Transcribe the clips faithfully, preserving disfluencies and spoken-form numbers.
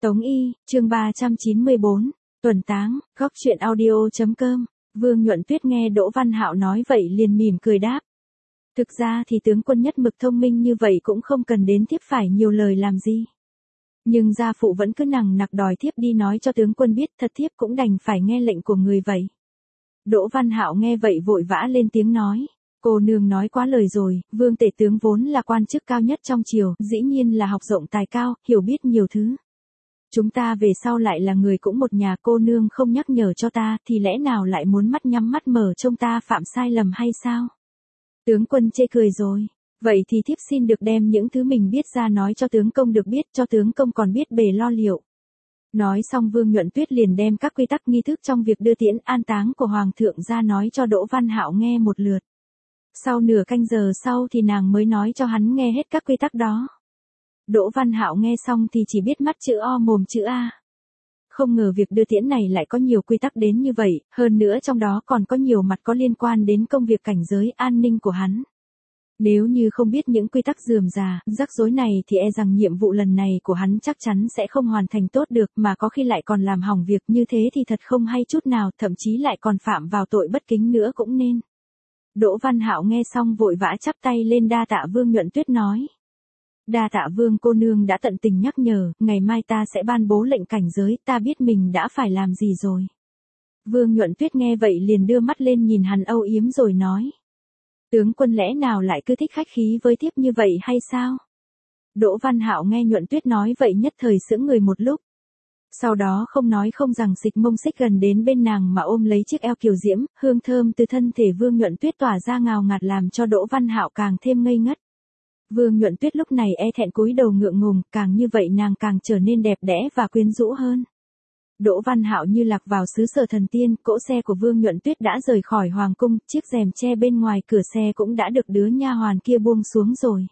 Tống Y, chương ba trăm chín mươi bốn, tuần táng, góc truyện audio chấm com. Vương Nhuận Tuyết nghe Đỗ Văn Hạo nói vậy liền mỉm cười đáp. Thực ra thì tướng quân nhất mực thông minh như vậy cũng không cần đến thiếp phải nhiều lời làm gì. Nhưng gia phụ vẫn cứ nằng nặc đòi thiếp đi nói cho tướng quân biết, thật thiếp cũng đành phải nghe lệnh của người vậy. Đỗ Văn Hạo nghe vậy vội vã lên tiếng nói. Cô nương nói quá lời rồi, Vương tể tướng vốn là quan chức cao nhất trong triều, dĩ nhiên là học rộng tài cao, hiểu biết nhiều thứ. Chúng ta về sau lại là người cũng một nhà, cô nương không nhắc nhở cho ta thì lẽ nào lại muốn mắt nhắm mắt mở trông ta phạm sai lầm hay sao? Tướng quân chê cười rồi. Vậy thì thiếp xin được đem những thứ mình biết ra nói cho tướng công được biết, cho tướng công còn biết bề lo liệu. Nói xong Vương Nhuận Tuyết liền đem các quy tắc nghi thức trong việc đưa tiễn an táng của Hoàng thượng ra nói cho Đỗ Văn Hạo nghe một lượt. Sau nửa canh giờ sau thì nàng mới nói cho hắn nghe hết các quy tắc đó. Đỗ Văn Hạo nghe xong thì chỉ biết mắt chữ O mồm chữ A. Không ngờ việc đưa tiễn này lại có nhiều quy tắc đến như vậy, hơn nữa trong đó còn có nhiều mặt có liên quan đến công việc cảnh giới an ninh của hắn. Nếu như không biết những quy tắc rườm rà, rắc rối này thì e rằng nhiệm vụ lần này của hắn chắc chắn sẽ không hoàn thành tốt được, mà có khi lại còn làm hỏng việc, như thế thì thật không hay chút nào, thậm chí lại còn phạm vào tội bất kính nữa cũng nên. Đỗ Văn Hạo nghe xong vội vã chắp tay lên đa tạ Vương Nhuận Tuyết nói. Đa tạ Vương cô nương đã tận tình nhắc nhở, ngày mai ta sẽ ban bố lệnh cảnh giới, ta biết mình đã phải làm gì rồi. Vương Nhuận Tuyết nghe vậy liền đưa mắt lên nhìn hắn âu yếm rồi nói. Tướng quân lẽ nào lại cứ thích khách khí với thiếp như vậy hay sao? Đỗ Văn Hạo nghe Nhuận Tuyết nói vậy nhất thời sững người một lúc. Sau đó không nói không rằng xịch mông xích gần đến bên nàng mà ôm lấy chiếc eo kiều diễm, hương thơm từ thân thể Vương Nhuận Tuyết tỏa ra ngào ngạt làm cho Đỗ Văn Hạo càng thêm ngây ngất. Vương Nhuận Tuyết lúc này e thẹn cúi đầu ngượng ngùng, càng như vậy nàng càng trở nên đẹp đẽ và quyến rũ hơn. Đỗ Văn Hạo như lạc vào xứ sở thần tiên, cỗ xe của Vương Nhuận Tuyết đã rời khỏi hoàng cung, chiếc rèm che bên ngoài cửa xe cũng đã được đứa nha hoàn kia buông xuống rồi.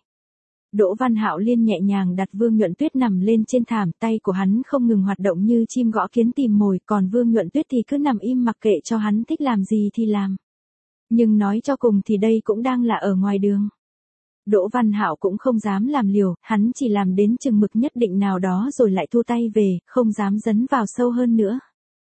Đỗ Văn Hạo liên nhẹ nhàng đặt Vương Nhuận Tuyết nằm lên trên thảm, tay của hắn không ngừng hoạt động như chim gõ kiến tìm mồi, còn Vương Nhuận Tuyết thì cứ nằm im mặc kệ cho hắn thích làm gì thì làm. Nhưng nói cho cùng thì đây cũng đang là ở ngoài đường. Đỗ Văn Hạo cũng không dám làm liều, hắn chỉ làm đến chừng mực nhất định nào đó rồi lại thu tay về, không dám dấn vào sâu hơn nữa.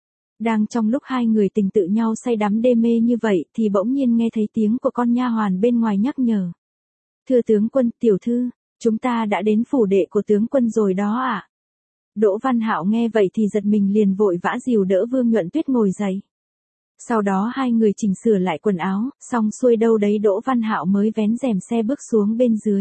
Đang trong lúc hai người tình tự nhau say đắm đê mê như vậy thì bỗng nhiên nghe thấy tiếng của con nha hoàn bên ngoài nhắc nhở. Thưa tướng quân, tiểu thư, chúng ta đã đến phủ đệ của tướng quân rồi đó ạ. À? Đỗ Văn Hạo nghe vậy thì giật mình liền vội vã dìu đỡ Vương Nhuận Tuyết ngồi dậy. Sau đó hai người chỉnh sửa lại quần áo, xong xuôi đâu đấy Đỗ Văn Hạo mới vén rèm xe bước xuống bên dưới.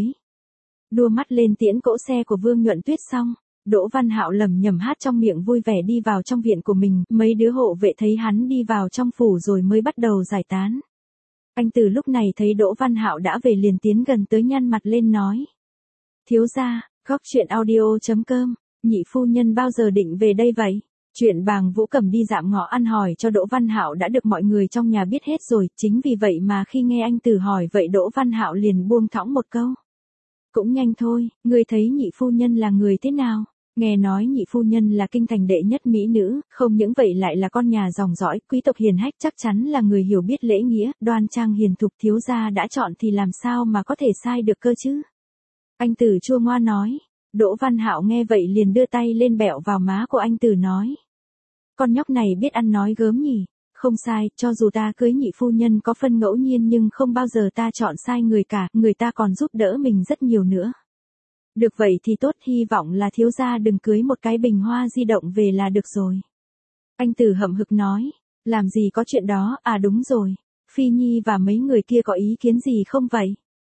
Đua mắt lên tiễn cỗ xe của Vương Nhuận Tuyết xong, Đỗ Văn Hạo lẩm nhẩm hát trong miệng vui vẻ đi vào trong viện của mình, mấy đứa hộ vệ thấy hắn đi vào trong phủ rồi mới bắt đầu giải tán. Anh từ lúc này thấy Đỗ Văn Hạo đã về liền tiến gần tới nhăn mặt lên nói. Thiếu gia, góc truyện audio chấm com, nhị phu nhân bao giờ định về đây vậy? Chuyện Bàng Vũ Cẩm đi dạm ngõ ăn hỏi cho Đỗ Văn Hạo đã được mọi người trong nhà biết hết rồi, chính vì vậy mà khi nghe anh Từ hỏi vậy Đỗ Văn Hạo liền buông thõng một câu. Cũng nhanh thôi, ngươi thấy nhị phu nhân là người thế nào? Nghe nói nhị phu nhân là kinh thành đệ nhất mỹ nữ, không những vậy lại là con nhà dòng dõi, quý tộc hiền hách, chắc chắn là người hiểu biết lễ nghĩa, đoan trang hiền thục, thiếu gia đã chọn thì làm sao mà có thể sai được cơ chứ? Anh Từ chua ngoa nói. Đỗ Văn Hạo nghe vậy liền đưa tay lên bẹo vào má của anh Từ nói. Con nhóc này biết ăn nói gớm nhỉ, không sai, cho dù ta cưới nhị phu nhân có phân ngẫu nhiên nhưng không bao giờ ta chọn sai người cả, người ta còn giúp đỡ mình rất nhiều nữa. Được vậy thì tốt, hy vọng là thiếu gia đừng cưới một cái bình hoa di động về là được rồi. Anh Từ hậm hực nói, làm gì có chuyện đó, à đúng rồi, Phi Nhi và mấy người kia có ý kiến gì không vậy?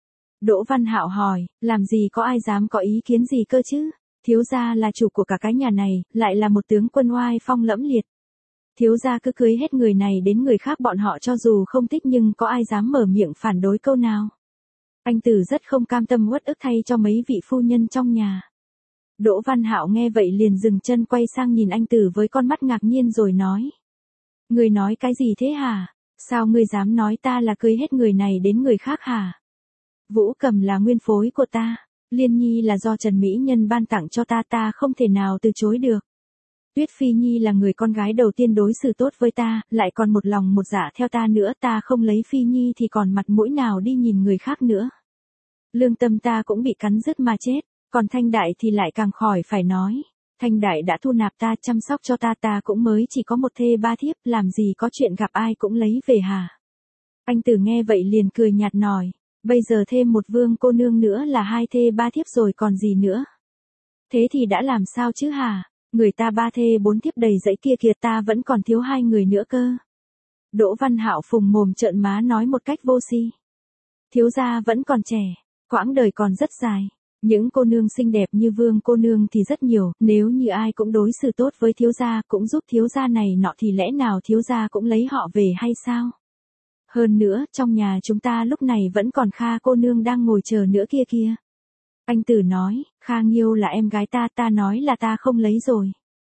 Đỗ Văn Hạo hỏi, làm gì có ai dám có ý kiến gì cơ chứ? Thiếu gia là chủ của cả cái nhà này, lại là một tướng quân oai phong lẫm liệt. Thiếu gia cứ cưới hết người này đến người khác bọn họ cho dù không thích nhưng có ai dám mở miệng phản đối câu nào. Anh Từ rất không cam tâm uất ức thay cho mấy vị phu nhân trong nhà. Đỗ Văn Hạo nghe vậy liền dừng chân quay sang nhìn anh Từ với con mắt ngạc nhiên rồi nói. Người nói cái gì thế hả? Sao ngươi dám nói ta là cưới hết người này đến người khác hả? Vũ Cẩm là nguyên phối của ta, Liên Nhi là do Trần Mỹ Nhân ban tặng cho ta, ta không thể nào từ chối được. Tuyết Phi Nhi là người con gái đầu tiên đối xử tốt với ta, lại còn một lòng một dạ theo ta nữa, ta không lấy Phi Nhi thì còn mặt mũi nào đi nhìn người khác nữa. Lương tâm ta cũng bị cắn rứt mà chết, còn Thanh Đại thì lại càng khỏi phải nói. Thanh Đại đã thu nạp ta, chăm sóc cho ta, ta cũng mới chỉ có một thê ba thiếp, làm gì có chuyện gặp ai cũng lấy về hả? Anh Tử nghe vậy liền cười nhạt nói, bây giờ thêm một vương cô nương nữa là hai thê ba thiếp rồi còn gì nữa. Thế thì đã làm sao chứ hả? Người ta ba thê bốn thiếp đầy dẫy kia kìa, ta vẫn còn thiếu hai người nữa cơ. Đỗ Văn Hạo phùng mồm trợn má nói một cách vô si. Thiếu gia vẫn còn trẻ, quãng đời còn rất dài. Những cô nương xinh đẹp như vương cô nương thì rất nhiều, nếu như ai cũng đối xử tốt với thiếu gia, cũng giúp thiếu gia này nọ thì lẽ nào thiếu gia cũng lấy họ về hay sao? Hơn nữa, trong nhà chúng ta lúc này vẫn còn Kha cô nương đang ngồi chờ nữa kia kia. Anh Tử nói, Kha Nghiêu là em gái ta, ta nói là ta không lấy rồi.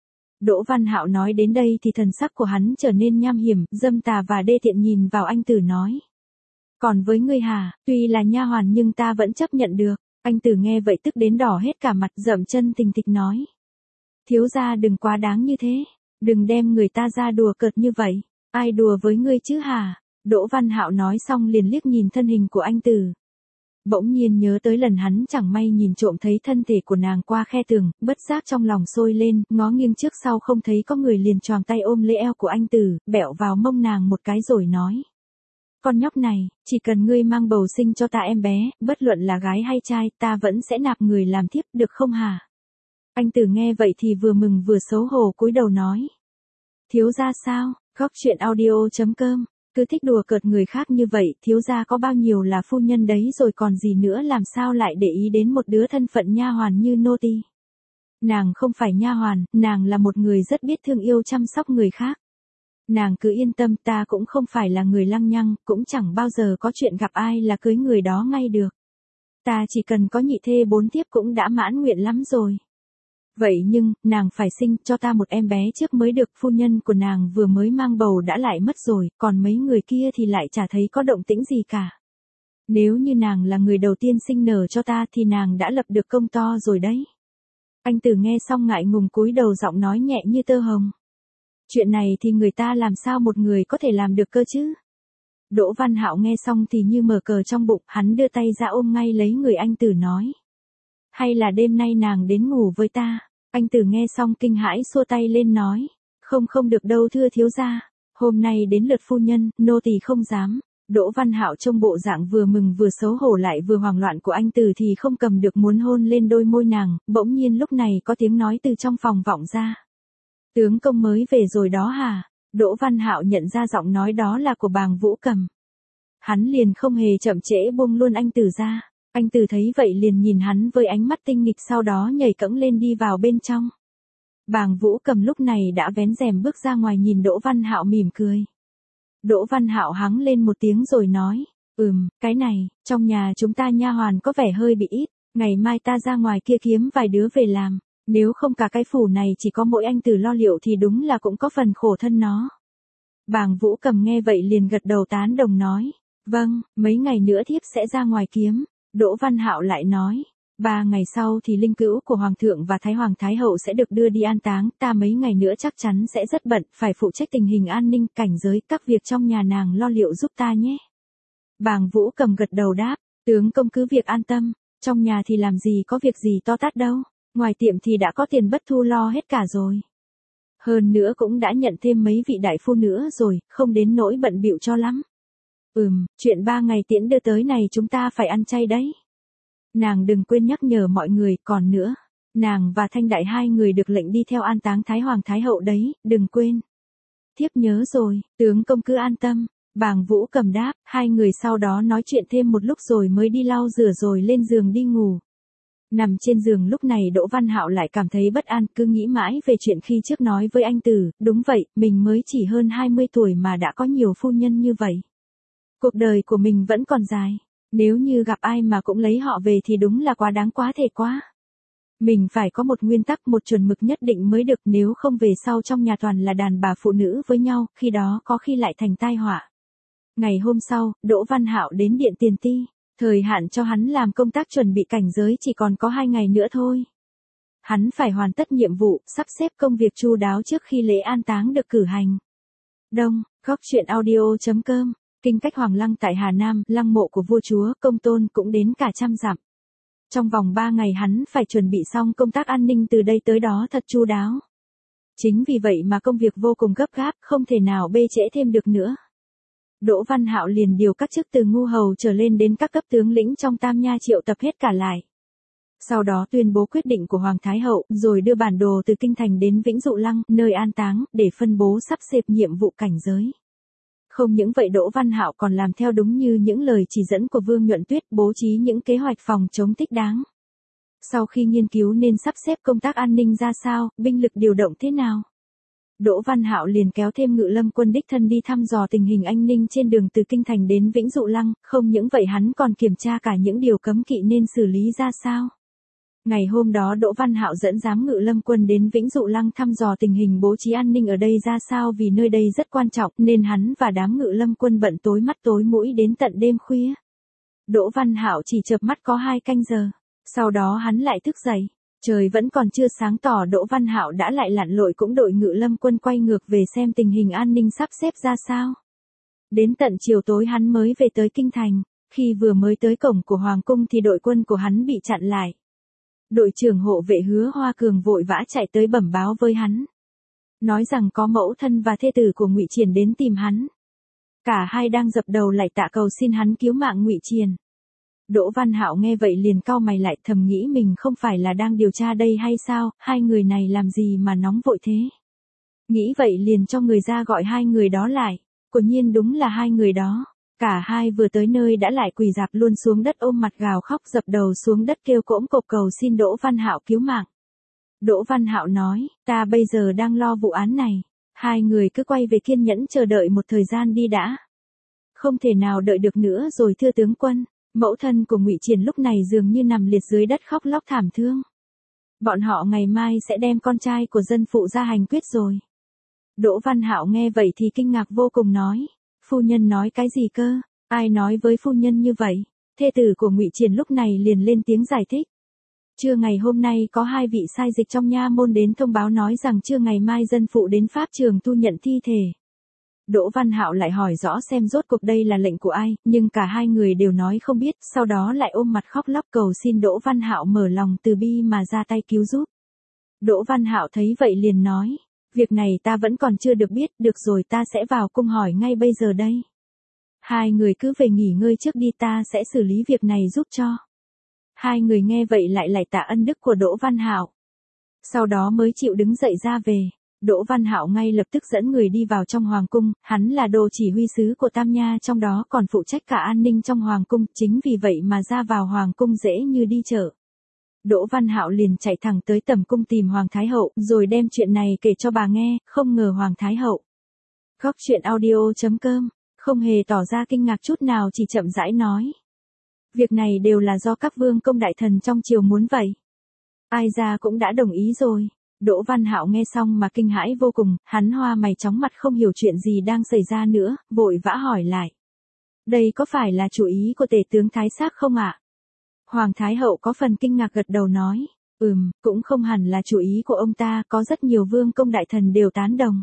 Đỗ Văn Hạo nói đến đây thì thần sắc của hắn trở nên nham hiểm, dâm tà và đê tiện nhìn vào anh Tử nói. Còn với ngươi hả, tuy là nha hoàn nhưng ta vẫn chấp nhận được. Anh Tử nghe vậy tức đến đỏ hết cả mặt, dậm chân tình tịch nói. Thiếu gia đừng quá đáng như thế, đừng đem người ta ra đùa cợt như vậy, ai đùa với ngươi chứ hả? Đỗ Văn Hạo nói xong liền liếc nhìn thân hình của anh Tử. Bỗng nhiên nhớ tới lần hắn chẳng may nhìn trộm thấy thân thể của nàng qua khe tường, bất giác trong lòng sôi lên, ngó nghiêng trước sau không thấy có người liền choàng tay ôm lấy eo của anh Tử, bẹo vào mông nàng một cái rồi nói. Con nhóc này, chỉ cần ngươi mang bầu sinh cho ta em bé, bất luận là gái hay trai, ta vẫn sẽ nạp người làm thiếp, được không hả? Anh Tử nghe vậy thì vừa mừng vừa xấu hổ cúi đầu nói. Thiếu gia sao? Góc truyện audio chấm com. Cứ thích đùa cợt người khác như vậy, thiếu gia có bao nhiêu là phu nhân đấy rồi còn gì nữa, làm sao lại để ý đến một đứa thân phận nha hoàn như nô tỳ. Nàng không phải nha hoàn, nàng là một người rất biết thương yêu chăm sóc người khác. Nàng cứ yên tâm, ta cũng không phải là người lăng nhăng, cũng chẳng bao giờ có chuyện gặp ai là cưới người đó ngay được. Ta chỉ cần có nhị thê bốn thiếp cũng đã mãn nguyện lắm rồi. Vậy nhưng, nàng phải sinh cho ta một em bé trước mới được, phu nhân của nàng vừa mới mang bầu đã lại mất rồi, còn mấy người kia thì lại chả thấy có động tĩnh gì cả. Nếu như nàng là người đầu tiên sinh nở cho ta thì nàng đã lập được công to rồi đấy. Anh Tử nghe xong ngại ngùng cúi đầu, giọng nói nhẹ như tơ hồng. Chuyện này thì người ta làm sao một người có thể làm được cơ chứ? Đỗ Văn Hạo nghe xong thì như mở cờ trong bụng, hắn đưa tay ra ôm ngay lấy người anh Tử nói. Hay là đêm nay nàng đến ngủ với ta? Anh Tử nghe xong kinh hãi xua tay lên nói. Không không được đâu thưa thiếu gia, hôm nay đến lượt phu nhân, nô tỳ không dám. Đỗ Văn Hạo trông bộ dạng vừa mừng vừa xấu hổ lại vừa hoảng loạn của anh Tử thì không cầm được muốn hôn lên đôi môi nàng, bỗng nhiên lúc này có tiếng nói từ trong phòng vọng ra. Tướng công mới về rồi đó hả? Đỗ Văn Hạo nhận ra giọng nói đó là của Bàng Vũ Cầm. Hắn liền không hề chậm trễ buông luôn anh Tử ra. Anh Tử thấy vậy liền nhìn hắn với ánh mắt tinh nghịch, sau đó nhảy cẫng lên đi vào bên trong. Bàng Vũ Cầm lúc này đã vén rèm bước ra ngoài nhìn Đỗ Văn Hạo mỉm cười. Đỗ Văn Hạo hắng lên một tiếng rồi nói, ừm, cái này, trong nhà chúng ta nha hoàn có vẻ hơi bị ít, ngày mai ta ra ngoài kia kiếm vài đứa về làm, nếu không cả cái phủ này chỉ có mỗi anh Tử lo liệu thì đúng là cũng có phần khổ thân nó. Bàng Vũ Cầm nghe vậy liền gật đầu tán đồng nói, vâng, mấy ngày nữa thiếp sẽ ra ngoài kiếm. Đỗ Văn Hạo lại nói, ba ngày sau thì linh cữu của Hoàng thượng và Thái Hoàng Thái Hậu sẽ được đưa đi an táng, ta mấy ngày nữa chắc chắn sẽ rất bận, phải phụ trách tình hình an ninh, cảnh giới, các việc trong nhà nàng lo liệu giúp ta nhé. Bàng Vũ Cầm gật đầu đáp, tướng công cứ việc an tâm, trong nhà thì làm gì có việc gì to tát đâu, ngoài tiệm thì đã có tiền bất thu lo hết cả rồi. Hơn nữa cũng đã nhận thêm mấy vị đại phu nữa rồi, không đến nỗi bận bịu cho lắm. Ừm, chuyện ba ngày tiễn đưa tới này chúng ta phải ăn chay đấy. Nàng đừng quên nhắc nhở mọi người, còn nữa, nàng và Thanh Đại hai người được lệnh đi theo an táng Thái Hoàng Thái Hậu đấy, đừng quên. Thiếp nhớ rồi, tướng công cứ an tâm. Bàng Vũ Cầm đáp, hai người sau đó nói chuyện thêm một lúc rồi mới đi lau rửa rồi lên giường đi ngủ. Nằm trên giường lúc này Đỗ Văn Hạo lại cảm thấy bất an, cứ nghĩ mãi về chuyện khi trước nói với anh Tử, đúng vậy, mình mới chỉ hơn hai mươi tuổi mà đã có nhiều phu nhân như vậy. Cuộc đời của mình vẫn còn dài, nếu như gặp ai mà cũng lấy họ về thì đúng là quá đáng quá thể quá. Mình phải có một nguyên tắc, một chuẩn mực nhất định mới được, nếu không về sau trong nhà toàn là đàn bà phụ nữ với nhau, khi đó có khi lại thành tai họa. Ngày hôm sau, Đỗ Văn Hạo đến điện Tiền Ti, thời hạn cho hắn làm công tác chuẩn bị cảnh giới chỉ còn có hai ngày nữa thôi. Hắn phải hoàn tất nhiệm vụ, sắp xếp công việc chu đáo trước khi lễ an táng được cử hành. Đông, góc truyện audio chấm com. Kinh cách Hoàng Lăng tại Hà Nam, lăng mộ của vua chúa Công Tôn cũng đến cả trăm dặm. Trong vòng ba ngày hắn phải chuẩn bị xong công tác an ninh từ đây tới đó thật chu đáo. Chính vì vậy mà công việc vô cùng gấp gáp, không thể nào bê trễ thêm được nữa. Đỗ Văn Hạo liền điều các chức từ ngu hầu trở lên đến các cấp tướng lĩnh trong Tam Nha triệu tập hết cả lại. Sau đó tuyên bố quyết định của Hoàng Thái Hậu, rồi đưa bản đồ từ Kinh Thành đến Vĩnh Dụ Lăng, nơi an táng, để phân bố sắp xếp nhiệm vụ cảnh giới. Không những vậy Đỗ Văn Hạo còn làm theo đúng như những lời chỉ dẫn của Vương Nhuận Tuyết, bố trí những kế hoạch phòng chống thích đáng. Sau khi nghiên cứu nên sắp xếp công tác an ninh ra sao, binh lực điều động thế nào, Đỗ Văn Hạo liền kéo thêm Ngự Lâm quân đích thân đi thăm dò tình hình an ninh trên đường từ Kinh Thành đến Vĩnh Dụ Lăng, không những vậy hắn còn kiểm tra cả những điều cấm kỵ nên xử lý ra sao. Ngày hôm đó Đỗ Văn Hạo dẫn giám Ngự Lâm quân đến Vĩnh Dụ Lăng thăm dò tình hình bố trí an ninh ở đây ra sao, vì nơi đây rất quan trọng nên hắn và đám Ngự Lâm quân bận tối mắt tối mũi đến tận đêm khuya. Đỗ Văn Hạo chỉ chợp mắt có hai canh giờ, sau đó hắn lại thức dậy. Trời vẫn còn chưa sáng tỏ Đỗ Văn Hạo đã lại lặn lội cũng đội Ngự Lâm quân quay ngược về xem tình hình an ninh sắp xếp ra sao. Đến tận chiều tối hắn mới về tới Kinh Thành, khi vừa mới tới cổng của Hoàng cung thì đội quân của hắn bị chặn lại. Đội trưởng hộ vệ Hứa Hoa Cường vội vã chạy tới bẩm báo với hắn, nói rằng có mẫu thân và thê tử của Ngụy Triền đến tìm hắn. Cả hai đang dập đầu lạy tạ cầu xin hắn cứu mạng Ngụy Triền. Đỗ Văn Hạo nghe vậy liền cau mày lại, thầm nghĩ mình không phải là đang điều tra đây hay sao, hai người này làm gì mà nóng vội thế. Nghĩ vậy liền cho người ra gọi hai người đó lại, quả nhiên đúng là hai người đó. Cả hai vừa tới nơi đã lại quỳ rạp luôn xuống đất ôm mặt gào khóc dập đầu xuống đất kêu cỗm cộp cầu xin Đỗ Văn Hạo cứu mạng. Đỗ Văn Hạo nói, ta bây giờ đang lo vụ án này, hai người cứ quay về kiên nhẫn chờ đợi một thời gian đi đã. Không thể nào đợi được nữa rồi thưa tướng quân. Mẫu thân của Ngụy Triền lúc này dường như nằm liệt dưới đất khóc lóc thảm thương. Bọn họ ngày mai sẽ đem con trai của dân phụ ra hành quyết rồi. Đỗ Văn Hạo nghe vậy thì kinh ngạc vô cùng nói, phu nhân nói cái gì cơ, ai nói với phu nhân như vậy. Thê tử của Ngụy Triền lúc này liền lên tiếng giải thích. Trưa ngày hôm nay có hai vị sai dịch trong nha môn đến thông báo nói rằng trưa ngày mai dân phụ đến pháp trường thu nhận thi thể. Đỗ Văn Hạo lại hỏi rõ xem rốt cuộc đây là lệnh của ai, nhưng cả hai người đều nói không biết, sau đó lại ôm mặt khóc lóc cầu xin Đỗ Văn Hạo mở lòng từ bi mà ra tay cứu giúp. Đỗ Văn Hạo thấy vậy liền nói, việc này ta vẫn còn chưa được biết, được rồi ta sẽ vào cung hỏi ngay bây giờ đây. Hai người cứ về nghỉ ngơi trước đi, ta sẽ xử lý việc này giúp cho. Hai người nghe vậy lại lạy tạ ân đức của Đỗ Văn Hạo. Sau đó mới chịu đứng dậy ra về. Đỗ Văn Hạo ngay lập tức dẫn người đi vào trong hoàng cung, hắn là đồ chỉ huy sứ của Tam Nha trong đó còn phụ trách cả an ninh trong hoàng cung, chính vì vậy mà ra vào hoàng cung dễ như đi chợ. Đỗ Văn Hạo liền chạy thẳng tới tầm cung tìm Hoàng Thái Hậu, rồi đem chuyện này kể cho bà nghe, không ngờ Hoàng Thái Hậu. Góc truyện audio chấm com, không hề tỏ ra kinh ngạc chút nào, chỉ chậm rãi nói. Việc này đều là do các vương công đại thần trong triều muốn vậy. Ai ra cũng đã đồng ý rồi. Đỗ Văn Hạo nghe xong mà kinh hãi vô cùng, hắn hoa mày chóng mặt không hiểu chuyện gì đang xảy ra nữa, vội vã hỏi lại. Đây có phải là chủ ý của tể tướng Thái Sác không ạ? Hoàng Thái Hậu có phần kinh ngạc gật đầu nói, ừm, cũng không hẳn là chủ ý của ông ta, có rất nhiều vương công đại thần đều tán đồng.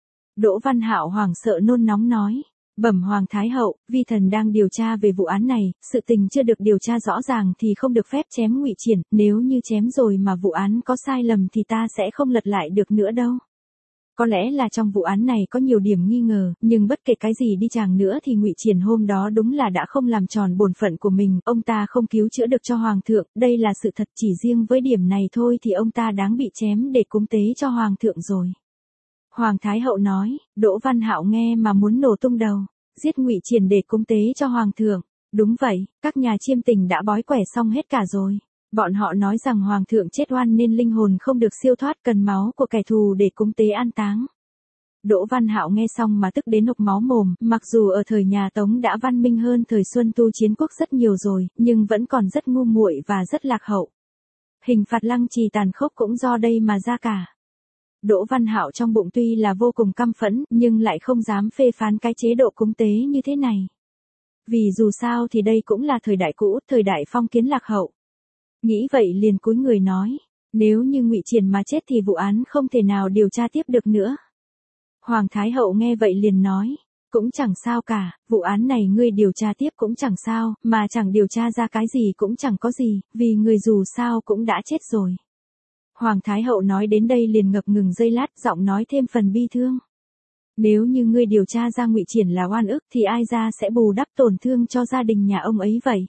Đỗ Văn Hạo hoảng sợ nôn nóng nói, bẩm Hoàng Thái Hậu, vi thần đang điều tra về vụ án này, sự tình chưa được điều tra rõ ràng thì không được phép chém Ngụy Triền, nếu như chém rồi mà vụ án có sai lầm thì ta sẽ không lật lại được nữa đâu. Có lẽ là trong vụ án này có nhiều điểm nghi ngờ, nhưng bất kể cái gì đi chăng nữa thì Ngụy Triền hôm đó đúng là đã không làm tròn bổn phận của mình, ông ta không cứu chữa được cho Hoàng thượng, đây là sự thật, chỉ riêng với điểm này thôi thì ông ta đáng bị chém để cúng tế cho Hoàng thượng rồi. Hoàng Thái Hậu nói, Đỗ Văn Hạo nghe mà muốn nổ tung đầu, giết Ngụy Triền để cúng tế cho Hoàng thượng. Đúng vậy, các nhà chiêm tình đã bói quẻ xong hết cả rồi. Bọn họ nói rằng Hoàng thượng chết oan nên linh hồn không được siêu thoát, cần máu của kẻ thù để cúng tế an táng. Đỗ Văn Hạo nghe xong mà tức đến nộc máu mồm, mặc dù ở thời nhà Tống đã văn minh hơn thời Xuân Tu chiến quốc rất nhiều rồi, nhưng vẫn còn rất ngu muội và rất lạc hậu. Hình phạt lăng trì tàn khốc cũng do đây mà ra cả. Đỗ Văn Hạo trong bụng tuy là vô cùng căm phẫn, nhưng lại không dám phê phán cái chế độ cúng tế như thế này. Vì dù sao thì đây cũng là thời đại cũ, thời đại phong kiến lạc hậu. Nghĩ vậy liền cúi người nói, nếu như Ngụy Triền mà chết thì vụ án không thể nào điều tra tiếp được nữa. Hoàng Thái Hậu nghe vậy liền nói, Cũng chẳng sao cả, vụ án này ngươi điều tra tiếp cũng chẳng sao, mà chẳng điều tra ra cái gì cũng chẳng có gì, vì người dù sao cũng đã chết rồi. Hoàng Thái Hậu nói đến đây liền ngập ngừng giây lát, giọng nói thêm phần bi thương. Nếu như ngươi điều tra ra Ngụy Triển là oan ức thì ai ra sẽ bù đắp tổn thương cho gia đình nhà ông ấy vậy?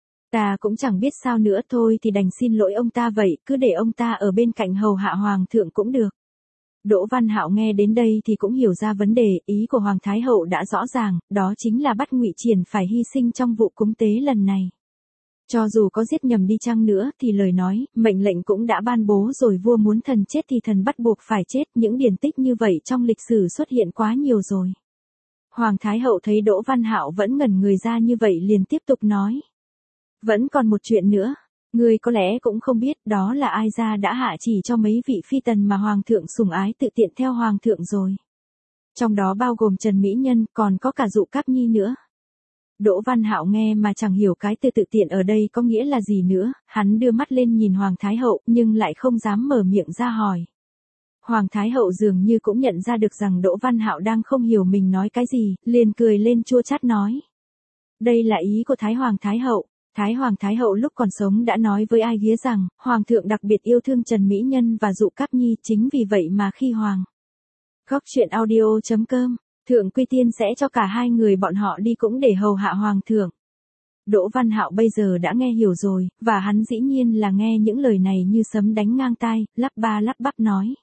Ta cũng chẳng biết sao nữa, thôi thì đành xin lỗi ông ta vậy, cứ để ông ta ở bên cạnh hầu hạ hoàng thượng cũng được. Đỗ Văn Hạo nghe đến đây thì cũng hiểu ra vấn đề, ý của Hoàng Thái Hậu đã rõ ràng, đó chính là bắt Ngụy Triển phải hy sinh trong vụ cúng tế lần này. Cho dù có giết nhầm đi chăng nữa thì lời nói, mệnh lệnh cũng đã ban bố rồi, vua muốn thần chết thì thần bắt buộc phải chết, những điển tích như vậy trong lịch sử xuất hiện quá nhiều rồi. Hoàng Thái Hậu thấy Đỗ Văn Hạo vẫn ngẩn người ra như vậy liền tiếp tục nói. Vẫn còn một chuyện nữa, ngươi có lẽ cũng không biết, đó là ai ra đã hạ chỉ cho mấy vị phi tần mà Hoàng thượng sủng ái tự tiện theo Hoàng thượng rồi. Trong đó bao gồm Trần Mỹ Nhân, còn có cả Dụ Cáp Nhi nữa. Đỗ Văn Hạo nghe mà chẳng hiểu cái từ tự tiện ở đây có nghĩa là gì nữa, hắn đưa mắt lên nhìn Hoàng Thái Hậu nhưng lại không dám mở miệng ra hỏi. Hoàng Thái Hậu dường như cũng nhận ra được rằng Đỗ Văn Hạo đang không hiểu mình nói cái gì, liền cười lên chua chát nói. Đây là ý của Thái Hoàng Thái Hậu. Thái Hoàng Thái Hậu lúc còn sống đã nói với ai ghía rằng, Hoàng thượng đặc biệt yêu thương Trần Mỹ Nhân và Dụ Cáp Nhi, chính vì vậy mà khi Hoàng Góc truyện audio chấm com, Thượng Quy Tiên sẽ cho cả hai người bọn họ đi cũng để hầu hạ Hoàng thượng. Đỗ Văn Hạo bây giờ đã nghe hiểu rồi, và hắn dĩ nhiên là nghe những lời này như sấm đánh ngang tai, lắp ba lắp bắp nói.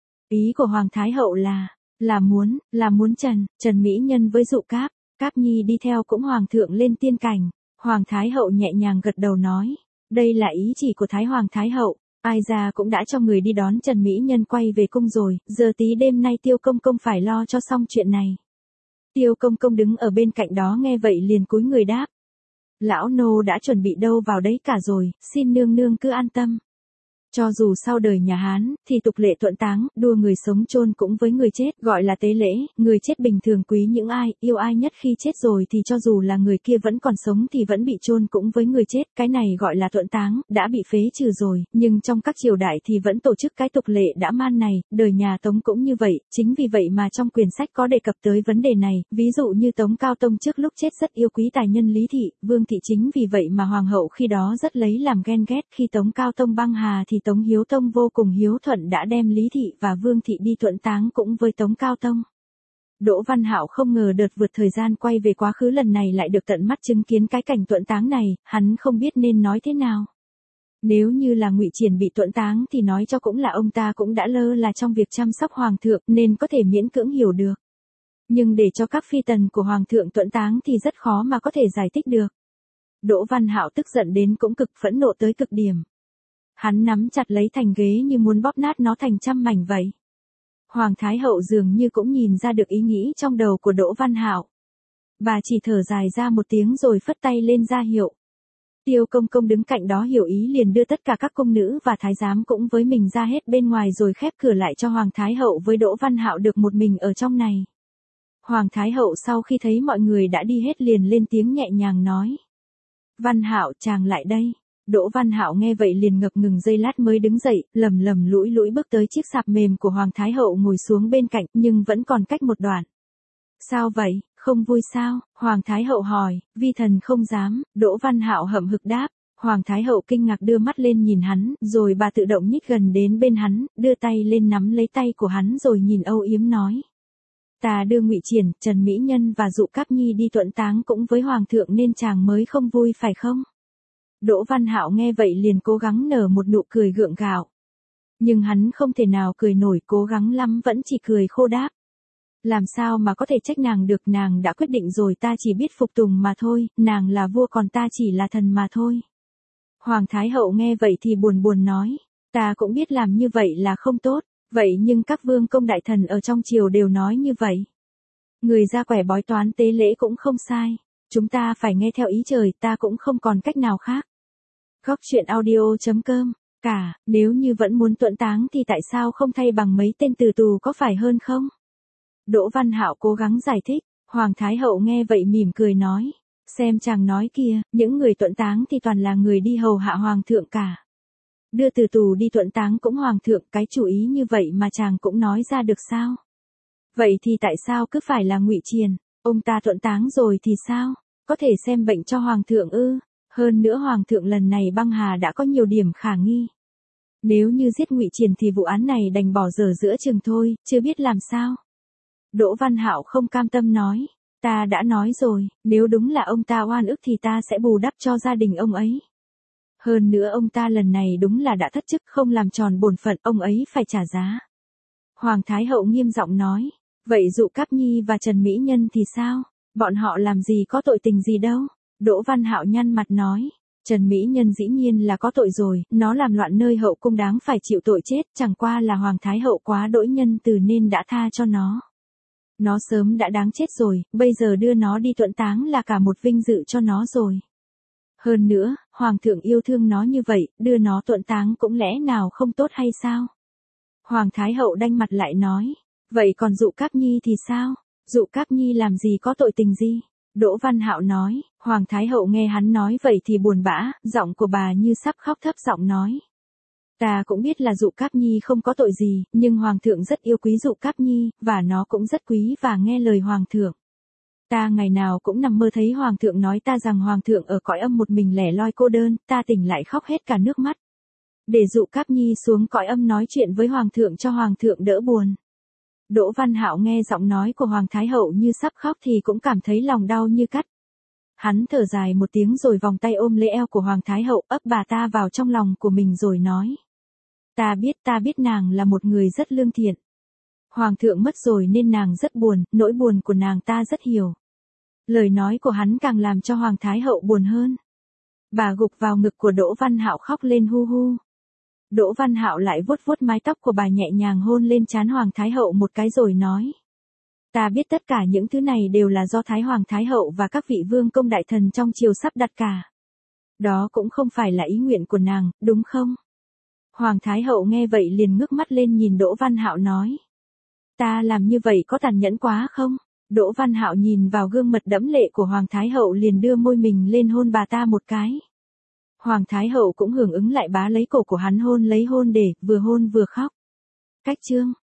Ý của Hoàng Thái Hậu là, là muốn, là muốn Trần, Trần Mỹ Nhân với Dụ Cáp, Cáp Nhi đi theo cũng Hoàng thượng lên tiên cảnh. Hoàng Thái Hậu nhẹ nhàng gật đầu nói, đây là ý chỉ của Thái Hoàng Thái Hậu, ai ra cũng đã cho người đi đón Trần Mỹ Nhân quay về cung rồi, giờ tí đêm nay Tiêu Công Công phải lo cho xong chuyện này. Tiêu Công Công đứng ở bên cạnh đó nghe vậy liền cúi người đáp. Lão nô đã chuẩn bị đâu vào đấy cả rồi, xin nương nương cứ an tâm. Cho dù sau đời nhà Hán, thì tục lệ tuẫn táng, đua người sống chôn cũng với người chết, gọi là tế lễ, người chết bình thường quý những ai, yêu ai nhất khi chết rồi thì cho dù là người kia vẫn còn sống thì vẫn bị chôn cũng với người chết, cái này gọi là tuẫn táng, đã bị phế trừ rồi, nhưng trong các triều đại thì vẫn tổ chức cái tục lệ dã man này, đời nhà Tống cũng như vậy, chính vì vậy mà trong quyển sách có đề cập tới vấn đề này, ví dụ như Tống Cao Tông trước lúc chết rất yêu quý tài nhân Lý Thị, Vương Thị, chính vì vậy mà Hoàng hậu khi đó rất lấy làm ghen ghét, khi Tống Cao Tông băng hà thì Tống Hiếu Tông vô cùng hiếu thuận đã đem Lý Thị và Vương Thị đi tuẫn táng cũng với Tống Cao Tông. Đỗ Văn Hạo không ngờ đợt vượt thời gian quay về quá khứ lần này lại được tận mắt chứng kiến cái cảnh tuẫn táng này, hắn không biết nên nói thế nào. Nếu như là Ngụy Triển bị tuẫn táng thì nói cho cũng là ông ta cũng đã lơ là trong việc chăm sóc Hoàng thượng nên có thể miễn cưỡng hiểu được. Nhưng để cho các phi tần của Hoàng thượng tuẫn táng thì rất khó mà có thể giải thích được. Đỗ Văn Hạo tức giận đến cũng cực phẫn nộ tới cực điểm. Hắn nắm chặt lấy thành ghế như muốn bóp nát nó thành trăm mảnh vậy. Hoàng Thái Hậu dường như cũng nhìn ra được ý nghĩ trong đầu của Đỗ Văn Hạo. Bà chỉ thở dài ra một tiếng rồi phất tay lên ra hiệu. Tiêu Công Công đứng cạnh đó hiểu ý liền đưa tất cả các cung nữ và thái giám cũng với mình ra hết bên ngoài rồi khép cửa lại cho Hoàng Thái Hậu với Đỗ Văn Hạo được một mình ở trong này. Hoàng Thái Hậu sau khi thấy mọi người đã đi hết liền lên tiếng nhẹ nhàng nói. Văn Hạo chàng lại đây. Đỗ Văn Hạo nghe vậy liền ngập ngừng giây lát mới đứng dậy, lầm lầm lũi lũi bước tới chiếc sạp mềm của Hoàng Thái Hậu ngồi xuống bên cạnh, nhưng vẫn còn cách một đoạn. Sao vậy, không vui sao? Hoàng Thái Hậu hỏi, vi thần không dám, Đỗ Văn Hạo hậm hực đáp. Hoàng Thái Hậu kinh ngạc đưa mắt lên nhìn hắn, rồi bà tự động nhích gần đến bên hắn, đưa tay lên nắm lấy tay của hắn rồi nhìn âu yếm nói. Ta đưa Ngụy Triển, Trần Mỹ Nhân và Dụ Cáp Nhi đi tuẫn táng cũng với Hoàng thượng nên chàng mới không vui phải không? Đỗ Văn Hạo nghe vậy liền cố gắng nở một nụ cười gượng gạo. Nhưng hắn không thể nào cười nổi, cố gắng lắm vẫn chỉ cười khô đáp. Làm sao mà có thể trách nàng được, nàng đã quyết định rồi, ta chỉ biết phục tùng mà thôi, nàng là vua còn ta chỉ là thần mà thôi. Hoàng Thái Hậu nghe vậy thì buồn buồn nói, ta cũng biết làm như vậy là không tốt, vậy nhưng các vương công đại thần ở trong triều đều nói như vậy. Người ra quẻ bói toán tế lễ cũng không sai, chúng ta phải nghe theo ý trời, ta cũng không còn cách nào khác. Góc truyện audio chấm com, cả, nếu như vẫn muốn tuẫn táng thì tại sao không thay bằng mấy tên tử tù có phải hơn không? Đỗ Văn Hạo cố gắng giải thích, Hoàng Thái Hậu nghe vậy mỉm cười nói, xem chàng nói kia, những người tuẫn táng thì toàn là người đi hầu hạ Hoàng thượng cả. Đưa tử tù đi tuẫn táng cũng Hoàng thượng, cái chủ ý như vậy mà chàng cũng nói ra được sao? Vậy thì tại sao cứ phải là Ngụy Triển? Ông ta tuẫn táng rồi thì sao? Có thể xem bệnh cho hoàng thượng ư? Hơn nữa hoàng thượng lần này băng hà đã có nhiều điểm khả nghi. Nếu như giết Ngụy Triền thì vụ án này đành bỏ dở giữa chừng thôi, chưa biết làm sao. Đỗ Văn Hạo không cam tâm nói, ta đã nói rồi, nếu đúng là ông ta oan ức thì ta sẽ bù đắp cho gia đình ông ấy. Hơn nữa ông ta lần này đúng là đã thất chức, không làm tròn bổn phận, ông ấy phải trả giá. Hoàng Thái Hậu nghiêm giọng nói, vậy Dụ Cáp Nhi và Trần Mỹ Nhân thì sao? Bọn họ làm gì có tội tình gì đâu? Đỗ Văn Hạo nhăn mặt nói, Trần Mỹ Nhân dĩ nhiên là có tội rồi, nó làm loạn nơi hậu cung đáng phải chịu tội chết, chẳng qua là Hoàng Thái Hậu quá đỗi nhân từ nên đã tha cho nó. Nó sớm đã đáng chết rồi, bây giờ đưa nó đi tuẫn táng là cả một vinh dự cho nó rồi. Hơn nữa, Hoàng thượng yêu thương nó như vậy, đưa nó tuẫn táng cũng lẽ nào không tốt hay sao? Hoàng Thái Hậu đanh mặt lại nói, vậy còn Dụ Cáp Nhi thì sao? Dụ Cáp Nhi làm gì có tội tình gì? Đỗ Văn Hạo nói, Hoàng Thái Hậu nghe hắn nói vậy thì buồn bã, giọng của bà như sắp khóc, thấp giọng nói. Ta cũng biết là Dụ Cáp Nhi không có tội gì, nhưng Hoàng thượng rất yêu quý Dụ Cáp Nhi, và nó cũng rất quý và nghe lời Hoàng thượng. Ta ngày nào cũng nằm mơ thấy Hoàng thượng nói ta rằng Hoàng thượng ở cõi âm một mình lẻ loi cô đơn, ta tỉnh lại khóc hết cả nước mắt. Để Dụ Cáp Nhi xuống cõi âm nói chuyện với Hoàng thượng cho Hoàng thượng đỡ buồn. Đỗ Văn Hạo nghe giọng nói của Hoàng Thái Hậu như sắp khóc thì cũng cảm thấy lòng đau như cắt. Hắn thở dài một tiếng rồi vòng tay ôm lấy eo của Hoàng Thái Hậu, ấp bà ta vào trong lòng của mình rồi nói. Ta biết ta biết nàng là một người rất lương thiện. Hoàng thượng mất rồi nên nàng rất buồn, nỗi buồn của nàng ta rất hiểu. Lời nói của hắn càng làm cho Hoàng Thái Hậu buồn hơn. Bà gục vào ngực của Đỗ Văn Hạo khóc lên hu hu. Đỗ Văn Hạo lại vuốt vuốt mái tóc của bà, nhẹ nhàng hôn lên trán Hoàng Thái Hậu một cái rồi nói. Ta biết tất cả những thứ này đều là do Thái Hoàng Thái Hậu và các vị vương công đại thần trong triều sắp đặt cả. Đó cũng không phải là ý nguyện của nàng, đúng không? Hoàng Thái Hậu nghe vậy liền ngước mắt lên nhìn Đỗ Văn Hạo nói. Ta làm như vậy có tàn nhẫn quá không? Đỗ Văn Hạo nhìn vào gương mặt đẫm lệ của Hoàng Thái Hậu liền đưa môi mình lên hôn bà ta một cái. Hoàng Thái Hậu cũng hưởng ứng lại, bá lấy cổ của hắn hôn lấy hôn để, vừa hôn vừa khóc. Cách chương